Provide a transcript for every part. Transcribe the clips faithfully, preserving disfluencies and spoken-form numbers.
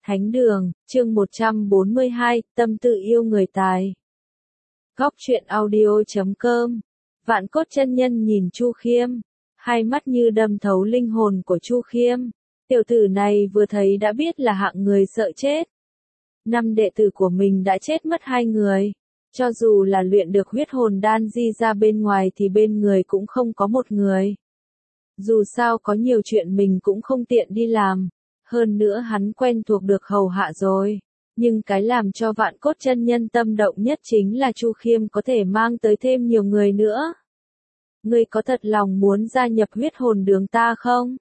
Thánh đường, chương một trăm bốn mươi hai, tâm tự yêu người tài. Góc truyện audio chấm com. Vạn Cốt Chân Nhân nhìn Chu Khiêm, hai mắt như đâm thấu linh hồn của Chu Khiêm. Tiểu tử này vừa thấy đã biết là hạng người sợ chết. Năm đệ tử của mình đã chết mất hai người. Cho dù là luyện được huyết hồn đan di ra bên ngoài thì bên người cũng không có một người. Dù sao có nhiều chuyện mình cũng không tiện đi làm. Hơn nữa hắn quen thuộc được hầu hạ rồi. Nhưng cái làm cho Vạn Cốt Chân Nhân tâm động nhất chính là Chu Khiêm có thể mang tới thêm nhiều người nữa. Ngươi có thật lòng muốn gia nhập huyết hồn đường ta không?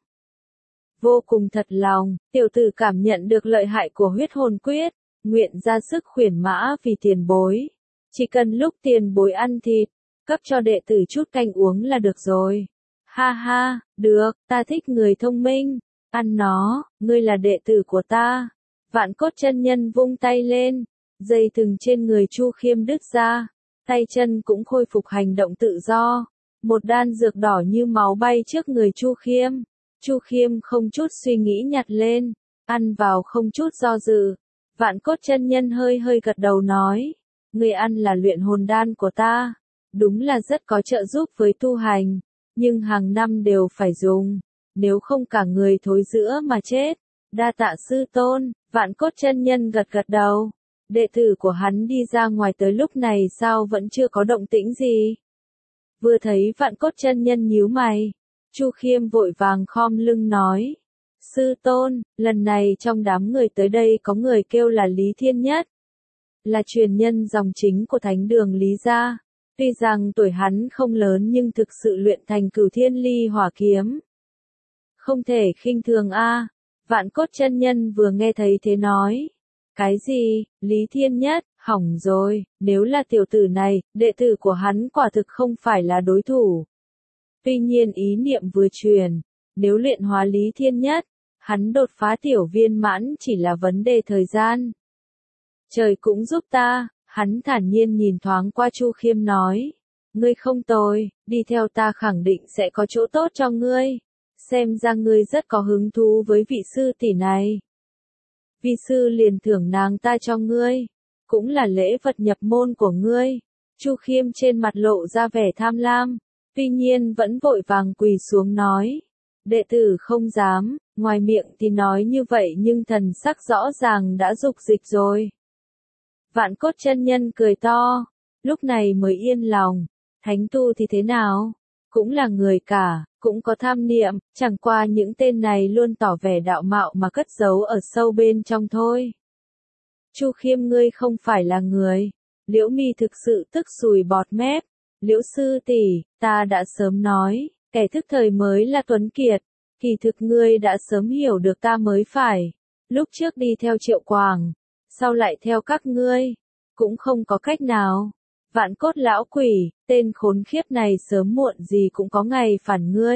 Vô cùng thật lòng, tiểu tử cảm nhận được lợi hại của huyết hồn quyết, nguyện ra sức khuyển mã vì tiền bối. Chỉ cần lúc tiền bối ăn thịt, cấp cho đệ tử chút canh uống là được rồi. Ha ha, được, ta thích người thông minh. Ăn nó, ngươi là đệ tử của ta. Vạn Cốt Chân Nhân vung tay lên, dây thừng trên người Chu Khiêm đứt ra, tay chân cũng khôi phục hành động tự do. Một đan dược đỏ như máu bay trước người Chu Khiêm. Chu Khiêm không chút suy nghĩ nhặt lên, ăn vào không chút do dự. Vạn Cốt Chân Nhân hơi hơi gật đầu nói, ngươi ăn là luyện hồn đan của ta, đúng là rất có trợ giúp với tu hành, nhưng hàng năm đều phải dùng. Nếu không cả người thối rữa mà chết. Đa tạ sư tôn. Vạn Cốt Chân Nhân gật gật đầu. Đệ tử của hắn đi ra ngoài tới lúc này sao vẫn chưa có động tĩnh gì? Vừa thấy Vạn Cốt Chân Nhân nhíu mày, Chu Khiêm vội vàng khom lưng nói, sư tôn, lần này trong đám người tới đây có người kêu là Lý Thiên Nhất, là truyền nhân dòng chính của thánh đường Lý gia. Tuy rằng tuổi hắn không lớn nhưng thực sự luyện thành Cửu Thiên Ly Hỏa kiếm, không thể khinh thường a. Vạn Cốt Chân Nhân vừa nghe thấy thế nói, cái gì, Lý Thiên Nhất, hỏng rồi, nếu là tiểu tử này, đệ tử của hắn quả thực không phải là đối thủ. Tuy nhiên ý niệm vừa truyền, nếu luyện hóa Lý Thiên Nhất, hắn đột phá tiểu viên mãn chỉ là vấn đề thời gian. Trời cũng giúp ta, hắn thản nhiên nhìn thoáng qua Chu Khiêm nói, ngươi không tồi, đi theo ta khẳng định sẽ có chỗ tốt cho ngươi. Xem ra ngươi rất có hứng thú với vị sư tỷ này. Vi sư liền thưởng nàng ta cho ngươi, cũng là lễ vật nhập môn của ngươi. Chu Khiêm trên mặt lộ ra vẻ tham lam, tuy nhiên vẫn vội vàng quỳ xuống nói, đệ tử không dám, ngoài miệng thì nói như vậy nhưng thần sắc rõ ràng đã dục dịch rồi. Vạn Cốt Chân Nhân cười to, lúc này mới yên lòng, thánh tu thì thế nào, cũng là người cả. Cũng có tham niệm, chẳng qua những tên này luôn tỏ vẻ đạo mạo mà cất giấu ở sâu bên trong thôi. Chu Khiêm ngươi không phải là người. Liễu Mi thực sự tức sùi bọt mép. Liễu sư tỷ, ta đã sớm nói, kẻ thức thời mới là tuấn kiệt. Kỳ thực ngươi đã sớm hiểu được ta mới phải. Lúc trước đi theo Triệu Quảng, sau lại theo các ngươi, cũng không có cách nào. Vạn Cốt lão quỷ, tên khốn khiếp này sớm muộn gì cũng có ngày phản ngươi.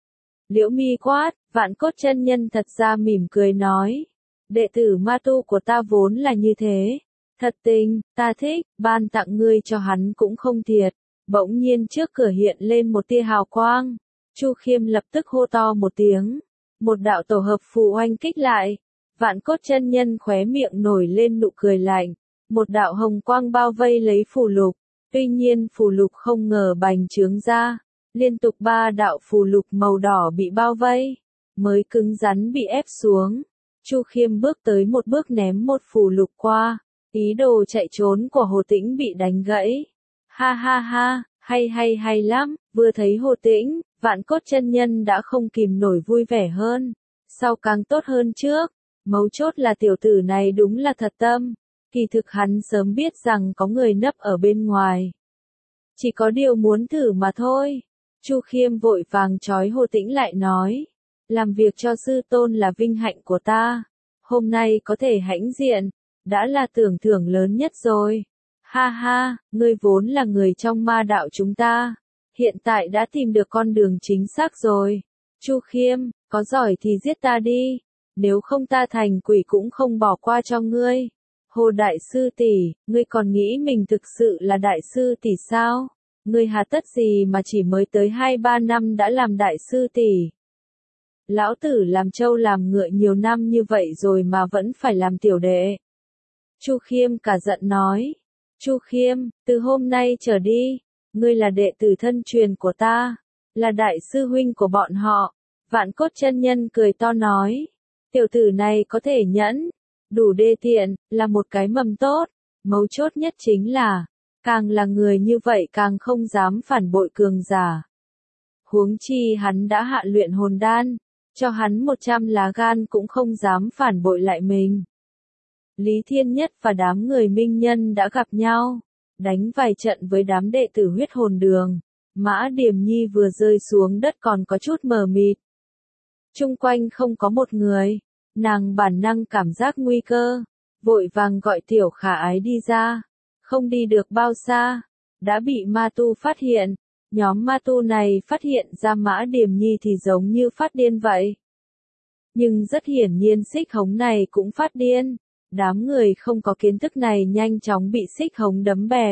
Liễu Mi quát, Vạn Cốt Chân Nhân thật ra mỉm cười nói, đệ tử ma tu của ta vốn là như thế. Thật tình, ta thích, ban tặng ngươi cho hắn cũng không thiệt. Bỗng nhiên trước cửa hiện lên một tia hào quang. Chu Khiêm lập tức hô to một tiếng. Một đạo tổ hợp phù oanh kích lại. Vạn Cốt Chân Nhân khóe miệng nổi lên nụ cười lạnh. Một đạo hồng quang bao vây lấy phù lục, tuy nhiên phù lục không ngờ bành trướng ra, liên tục ba đạo phù lục màu đỏ bị bao vây, mới cứng rắn bị ép xuống. Chu Khiêm bước tới một bước ném một phù lục qua, ý đồ chạy trốn của Hồ Tĩnh bị đánh gãy. Ha ha ha, hay hay hay lắm, vừa thấy Hồ Tĩnh, Vạn Cốt Chân Nhân đã không kìm nổi vui vẻ hơn, sau càng tốt hơn trước, mấu chốt là tiểu tử này đúng là thật tâm. Kỳ thực hắn sớm biết rằng có người nấp ở bên ngoài. Chỉ có điều muốn thử mà thôi. Chu Khiêm vội vàng trói Hồ Tĩnh lại nói. Làm việc cho sư tôn là vinh hạnh của ta. Hôm nay có thể hãnh diện. Đã là tưởng thưởng lớn nhất rồi. Ha ha, ngươi vốn là người trong ma đạo chúng ta. Hiện tại đã tìm được con đường chính xác rồi. Chu Khiêm, có giỏi thì giết ta đi. Nếu không ta thành quỷ cũng không bỏ qua cho ngươi. Hồ đại sư tỷ, ngươi còn nghĩ mình thực sự là đại sư tỷ sao? Ngươi hà tất gì mà chỉ mới tới hai ba năm đã làm đại sư tỷ? Lão tử làm trâu làm ngựa nhiều năm như vậy rồi mà vẫn phải làm tiểu đệ. Chu Khiêm cả giận nói. Chu Khiêm, từ hôm nay trở đi, ngươi là đệ tử thân truyền của ta, là đại sư huynh của bọn họ. Vạn Cốt Chân Nhân cười to nói. Tiểu tử này có thể nhẫn, đủ đê tiện, là một cái mầm tốt. Mấu chốt nhất chính là, càng là người như vậy càng không dám phản bội cường giả. Huống chi hắn đã hạ luyện hồn đan, cho hắn một trăm lá gan cũng không dám phản bội lại mình. Lý Thiên Nhất và đám người minh nhân đã gặp nhau, đánh vài trận với đám đệ tử huyết hồn đường. Mã Điềm Nhi vừa rơi xuống đất còn có chút mờ mịt. Chung quanh không có một người, nàng bản năng cảm giác nguy cơ, vội vàng gọi Tiểu Khả Ái đi ra. Không đi được bao xa, đã bị ma tu phát hiện. Nhóm ma tu này phát hiện ra Mã Điềm Nhi thì giống như phát điên vậy. Nhưng rất hiển nhiên xích hống này cũng phát điên. Đám người không có kiến thức này nhanh chóng bị xích hống đấm bẹp.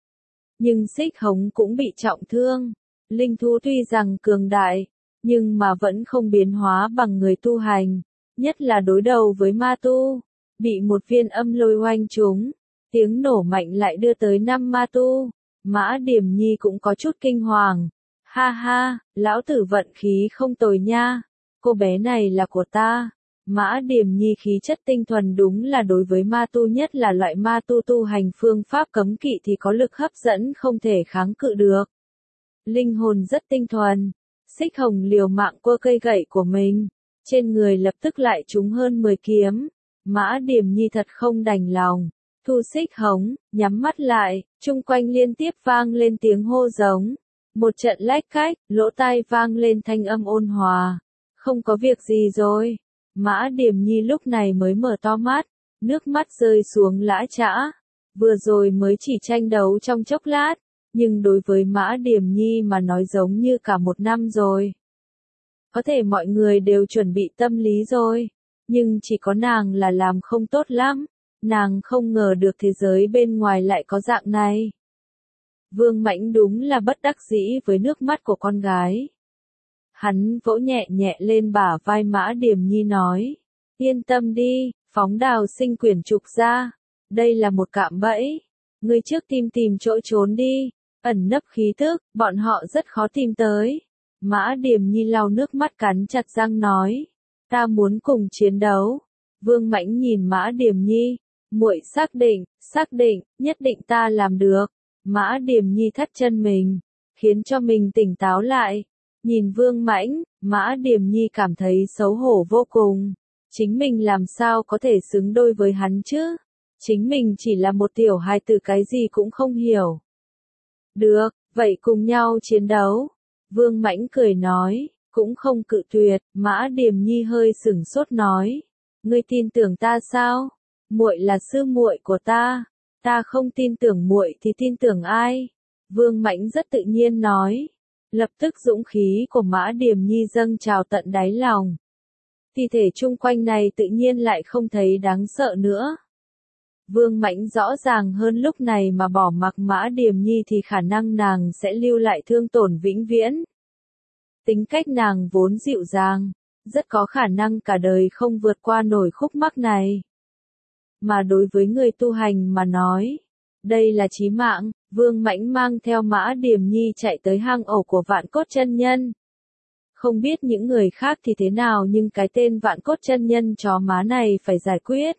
Nhưng xích hống cũng bị trọng thương. Linh thú tuy rằng cường đại, nhưng mà vẫn không biến hóa bằng người tu hành. Nhất là đối đầu với ma tu. Bị một viên âm lôi oanh trúng. Tiếng nổ mạnh lại đưa tới năm ma tu. Mã Điềm Nhi cũng có chút kinh hoàng. Ha ha, lão tử vận khí không tồi nha. Cô bé này là của ta. Mã Điềm Nhi khí chất tinh thuần đúng là đối với ma tu, nhất là loại ma tu tu hành phương pháp cấm kỵ thì có lực hấp dẫn không thể kháng cự được. Linh hồn rất tinh thuần. Xích hồng liều mạng quơ cây gậy của mình. Trên người lập tức lại trúng hơn mười kiếm. Mã Điềm Nhi thật không đành lòng. Thu xích hống, nhắm mắt lại, chung quanh liên tiếp vang lên tiếng hô giống. Một trận lách cách, lỗ tai vang lên thanh âm ôn hòa. Không có việc gì rồi. Mã Điềm Nhi lúc này mới mở to mắt, nước mắt rơi xuống lã chã. Vừa rồi mới chỉ tranh đấu trong chốc lát, nhưng đối với Mã Điềm Nhi mà nói giống như cả một năm rồi. Có thể mọi người đều chuẩn bị tâm lý rồi, nhưng chỉ có nàng là làm không tốt lắm. Nàng không ngờ được thế giới bên ngoài lại có dạng này. Vương Mãnh đúng là bất đắc dĩ với nước mắt của con gái. Hắn vỗ nhẹ nhẹ lên bả vai Mã Điềm Nhi nói. Yên tâm đi, phóng đào sinh quyển trục ra. Đây là một cạm bẫy. Ngươi trước tìm tìm chỗ trốn đi. Ẩn nấp khí tức, bọn họ rất khó tìm tới. Mã Điềm Nhi lau nước mắt cắn chặt răng nói. Ta muốn cùng chiến đấu. Vương Mãnh nhìn Mã Điềm Nhi. Muội xác định, xác định, nhất định ta làm được. Mã Điềm Nhi thắt chân mình, khiến cho mình tỉnh táo lại. Nhìn Vương Mãnh, Mã Điềm Nhi cảm thấy xấu hổ vô cùng. Chính mình làm sao có thể xứng đôi với hắn chứ? Chính mình chỉ là một tiểu hài tử, cái gì cũng không hiểu. Được, vậy cùng nhau chiến đấu. Vương Mãnh cười nói, cũng không cự tuyệt. Mã Điềm Nhi hơi sửng sốt nói. Ngươi tin tưởng ta sao? Muội là sư muội của ta, ta không tin tưởng muội thì tin tưởng ai? Vương Mãnh rất tự nhiên nói. Lập tức dũng khí của Mã Điềm Nhi dâng trào tận đáy lòng. Thi thể chung quanh này tự nhiên lại không thấy đáng sợ nữa. Vương Mãnh rõ ràng hơn lúc này mà bỏ mặc Mã Điềm Nhi thì khả năng nàng sẽ lưu lại thương tổn vĩnh viễn. Tính cách nàng vốn dịu dàng, rất có khả năng cả đời không vượt qua nổi khúc mắc này. Mà đối với người tu hành mà nói, đây là chí mạng. Vương Mãnh mang theo Mã Điềm Nhi chạy tới hang ổ của Vạn Cốt Chân Nhân. Không biết những người khác thì thế nào nhưng cái tên Vạn Cốt Chân Nhân chó má này phải giải quyết.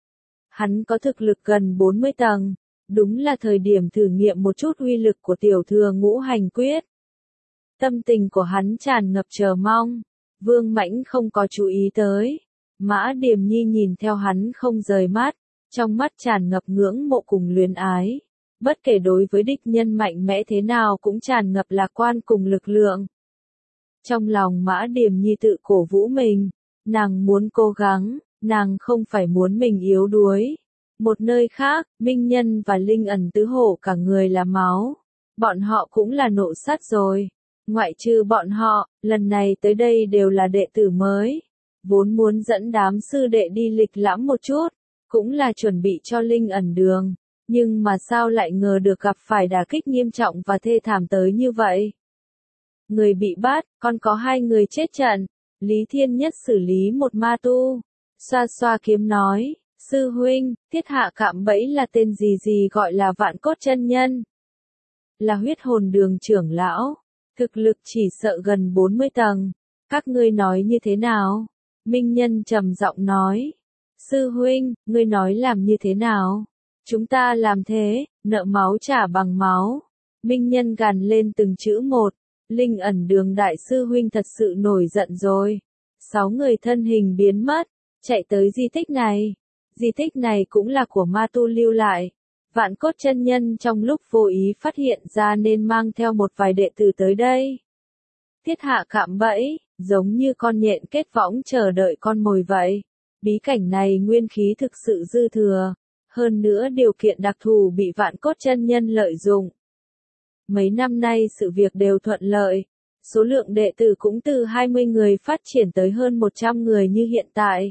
Hắn có thực lực gần bốn mươi tầng, đúng là thời điểm thử nghiệm một chút uy lực của tiểu thừa ngũ hành quyết. Tâm tình của hắn tràn ngập chờ mong. Vương Mãnh không có chú ý tới. Mã Điềm Nhi nhìn theo hắn không rời mắt, trong mắt tràn ngập ngưỡng mộ cùng luyến ái. Bất kể đối với địch nhân mạnh mẽ thế nào cũng tràn ngập lạc quan cùng lực lượng. Trong lòng Mã Điềm Nhi tự cổ vũ mình, nàng muốn cố gắng, nàng không phải muốn mình yếu đuối. Một nơi khác, Minh Nhân và Linh Ẩn tứ hổ cả người là máu. Bọn họ cũng là nộ sát rồi. Ngoại trừ bọn họ, lần này tới đây đều là đệ tử mới. Vốn muốn dẫn đám sư đệ đi lịch lãm một chút, cũng là chuẩn bị cho Linh Ẩn đường. Nhưng mà sao lại ngờ được gặp phải đả kích nghiêm trọng và thê thảm tới như vậy. Người bị bắt, còn có hai người chết trận. Lý Thiên Nhất xử lý một ma tu. Xoa xoa kiếm nói, sư huynh, thiết hạ cạm bẫy là tên gì gì gọi là Vạn Cốt chân nhân. Là huyết hồn đường trưởng lão. Thực lực chỉ sợ gần bốn mươi tầng. Các ngươi nói như thế nào? Minh Nhân trầm giọng nói. Sư huynh, ngươi nói làm như thế nào? Chúng ta làm thế, nợ máu trả bằng máu. Minh Nhân gằn lên từng chữ một. Linh ẩn đường đại sư huynh thật sự nổi giận rồi. Sáu người thân hình biến mất, chạy tới di tích này. Di tích này cũng là của ma tu lưu lại. Vạn Cốt chân nhân trong lúc vô ý phát hiện ra nên mang theo một vài đệ tử tới đây. Thiết hạ cạm bẫy, giống như con nhện kết võng chờ đợi con mồi vậy. Bí cảnh này nguyên khí thực sự dư thừa. Hơn nữa điều kiện đặc thù bị Vạn Cốt chân nhân lợi dụng. Mấy năm nay sự việc đều thuận lợi. Số lượng đệ tử cũng từ hai mươi người phát triển tới hơn một trăm người như hiện tại.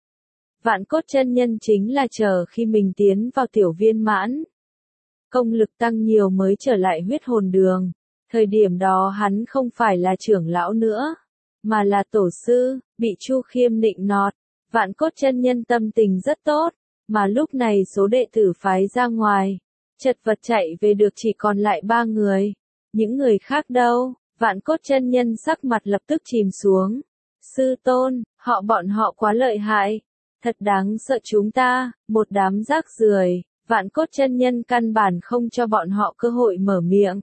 Vạn Cốt chân nhân chính là chờ khi mình tiến vào tiểu viên mãn. Công lực tăng nhiều mới trở lại huyết hồn đường. Thời điểm đó hắn không phải là trưởng lão nữa, mà là tổ sư, bị Chu Khiêm nịnh nọt. Vạn Cốt chân nhân tâm tình rất tốt, mà lúc này số đệ tử phái ra ngoài, chật vật chạy về được chỉ còn lại ba người. Những người khác đâu? Vạn Cốt chân nhân sắc mặt lập tức chìm xuống. Sư tôn, họ bọn họ quá lợi hại. Thật đáng sợ chúng ta, một đám rác rưởi. Vạn Cốt chân nhân căn bản không cho bọn họ cơ hội mở miệng.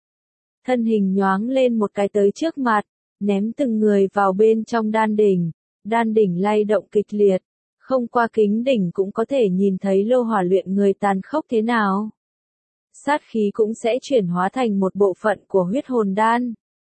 Thân hình nhoáng lên một cái tới trước mặt, ném từng người vào bên trong đan đỉnh. Đan đỉnh lay động kịch liệt, không qua kính đỉnh cũng có thể nhìn thấy lô hỏa luyện người tàn khốc thế nào. Sát khí cũng sẽ chuyển hóa thành một bộ phận của huyết hồn đan.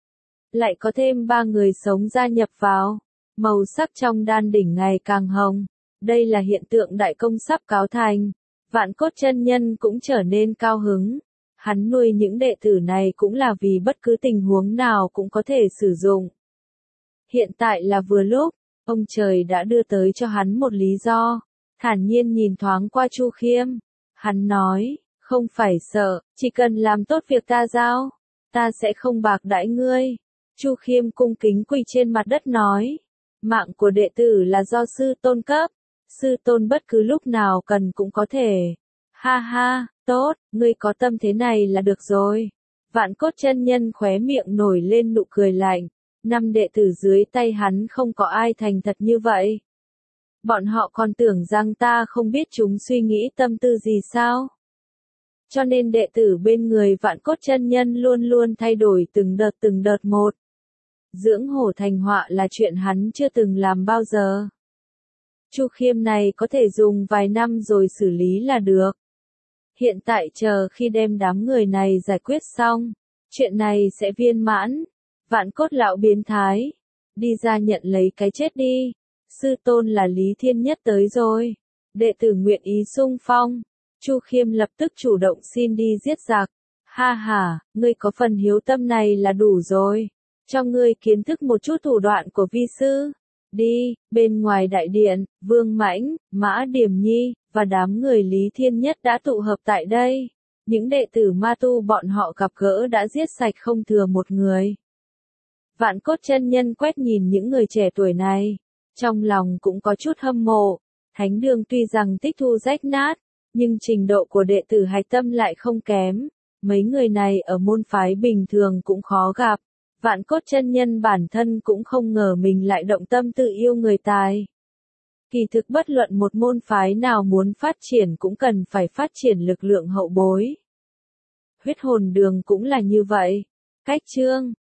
Lại có thêm ba người sống gia nhập vào, màu sắc trong đan đỉnh ngày càng hồng. Đây là hiện tượng đại công sắp cáo thành. Vạn Cốt chân nhân cũng trở nên cao hứng. Hắn nuôi những đệ tử này cũng là vì bất cứ tình huống nào cũng có thể sử dụng. Hiện tại là vừa lúc, ông trời đã đưa tới cho hắn một lý do. Thản nhiên nhìn thoáng qua Chu Khiêm. Hắn nói, không phải sợ, chỉ cần làm tốt việc ta giao, ta sẽ không bạc đãi ngươi. Chu Khiêm cung kính quỳ trên mặt đất nói, mạng của đệ tử là do sư tôn cấp, sư tôn bất cứ lúc nào cần cũng có thể. Ha ha, tốt, ngươi có tâm thế này là được rồi. Vạn Cốt chân nhân khóe miệng nổi lên nụ cười lạnh. Năm đệ tử dưới tay hắn không có ai thành thật như vậy. Bọn họ còn tưởng rằng ta không biết chúng suy nghĩ tâm tư gì sao. Cho nên đệ tử bên người Vạn Cốt chân nhân luôn luôn thay đổi từng đợt từng đợt một. Dưỡng hổ thành họa là chuyện hắn chưa từng làm bao giờ. Chu Khiêm này có thể dùng vài năm rồi xử lý là được. Hiện tại chờ khi đem đám người này giải quyết xong, chuyện này sẽ viên mãn. Vạn Cốt lão biến thái, đi ra nhận lấy cái chết đi. Sư tôn là Lý Thiên Nhất tới rồi. Đệ tử nguyện ý sung phong. Chu Khiêm lập tức chủ động xin đi giết giặc. Ha ha, ngươi có phần hiếu tâm này là đủ rồi. Cho ngươi kiến thức một chút thủ đoạn của vi sư. Đi, bên ngoài đại điện, Vương Mãnh, Mã Điểm Nhi, và đám người Lý Thiên Nhất đã tụ hợp tại đây. Những đệ tử ma tu bọn họ gặp gỡ đã giết sạch không thừa một người. Vạn Cốt chân nhân quét nhìn những người trẻ tuổi này, trong lòng cũng có chút hâm mộ. Thánh đường tuy rằng tích thu rách nát, nhưng trình độ của đệ tử hạch tâm lại không kém. Mấy người này ở môn phái bình thường cũng khó gặp. Vạn Cốt chân nhân bản thân cũng không ngờ mình lại động tâm tự yêu người tài. Kỳ thực bất luận một môn phái nào muốn phát triển cũng cần phải phát triển lực lượng hậu bối. Huyết hồn đường cũng là như vậy. Cách chương